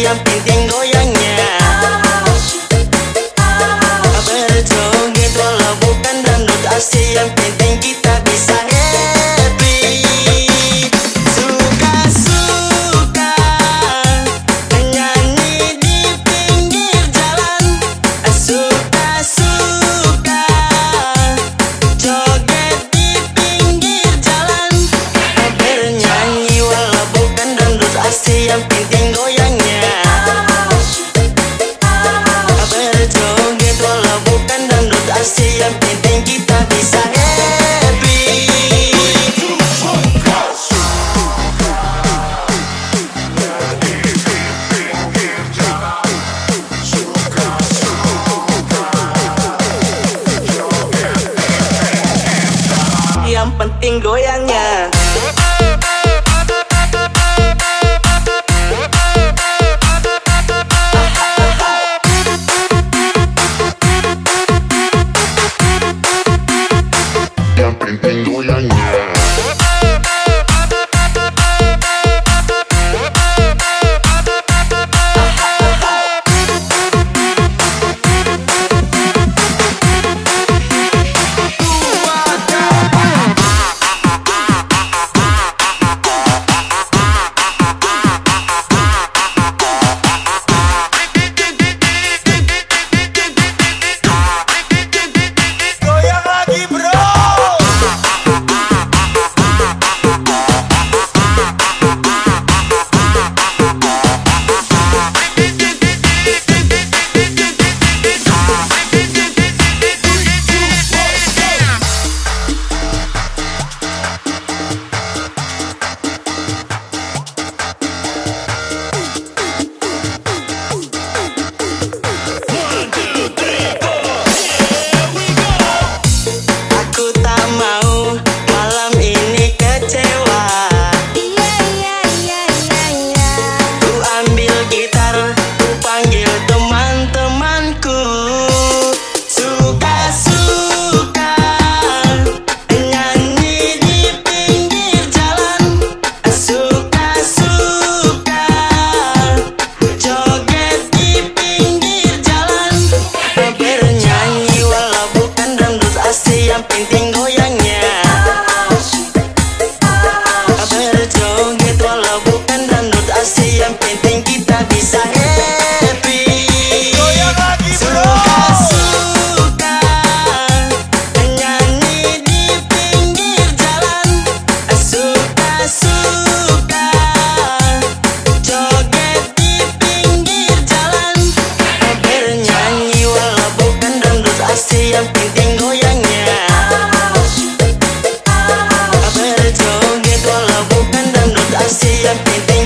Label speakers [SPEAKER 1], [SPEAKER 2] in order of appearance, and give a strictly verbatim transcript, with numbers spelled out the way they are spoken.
[SPEAKER 1] yang penting goyangnya. Berjoget walau bukan dangdut asli, yang penting kita bisa happy. Suka-suka nyanyi di pinggir jalan, suka-suka joget di pinggir jalan. Bernyanyi walau bukan dangdut asli, yang penting goyangnya. Berjoget walau bukan dangdut asli, yang penting kita bisa happy. Yang penting goyangnya.
[SPEAKER 2] Yang penting goyangnya.
[SPEAKER 1] Goyang lagi bro. Aku tak mau malam ini kecewa. Ku ambil gitar, ku panggil teman-temanku. Suka-suka nyanyi di pinggir jalan, suka-suka joget di pinggir jalan. Bernyanyi walau bukan dangdut asli, yang penting goyangnya. Berjoget walau bukan dangdut asli, yang penting kita bisa happy. Suka-suka nyanyi di pinggir jalan, suka-suka joget di pinggir jalan. Bernyanyi walau bukan dangdut asli, yang penting goyangnya. Berjoget walau bukan dangdut asli, yang penting